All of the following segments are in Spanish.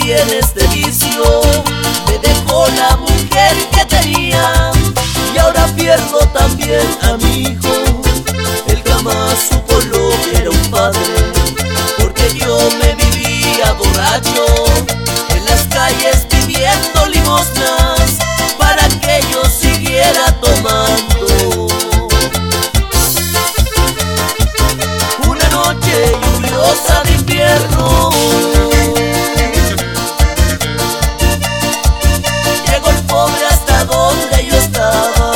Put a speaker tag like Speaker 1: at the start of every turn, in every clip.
Speaker 1: caí en este vicio, me dejó la mujer que tenía y ahora pierdo también a mi hijo. Él jamás supo lo que era un padre, porque yo me vivía borracho en las calles pidiendo limosnas para que yo siguiera tomando. Una noche lluviosa de invierno, llegó el pobre hasta donde yo estaba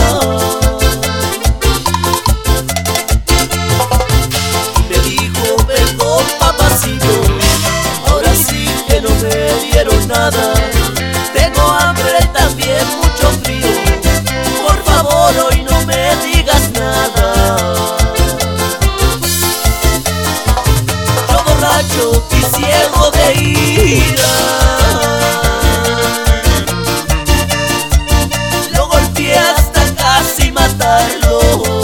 Speaker 1: y me dijo: perdón, papacito, ahora sí que no me dieron nada. Tengo hambre y también mucho frío, por favor hoy no me digas nada. Yo borracho y ciego de ira, lo golpeé hasta casi matarlo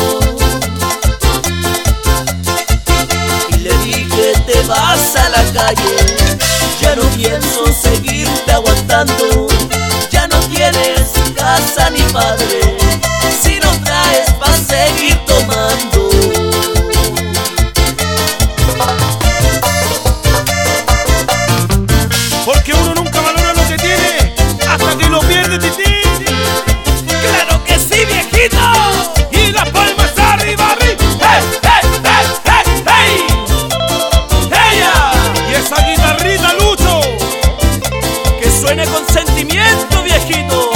Speaker 1: y le dije: te vas a la calle, ya no pienso seguirte aguantando. Ya no tienes casa ni padre si no traes pa' seguir tomando.
Speaker 2: Porque uno nunca valora lo que tiene hasta que lo pierde, tití.
Speaker 1: ¡Claro que sí, viejito!
Speaker 2: Y las palmas arriba, arriba. ¡Hey, hey, hey, hey, hey! ¡Ella! Y esa guitarrita, Lucho,
Speaker 1: Que suene con sentimiento, viejito.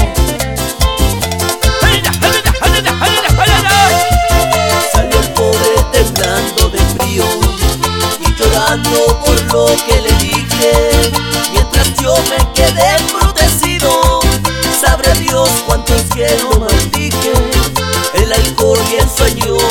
Speaker 1: Salió el pobre temblando de frío y llorando por lo que le dije, mientras yo me quedé embrutecido. Sabrá Dios cuánto es que lo maldije. El alcohol y el sueño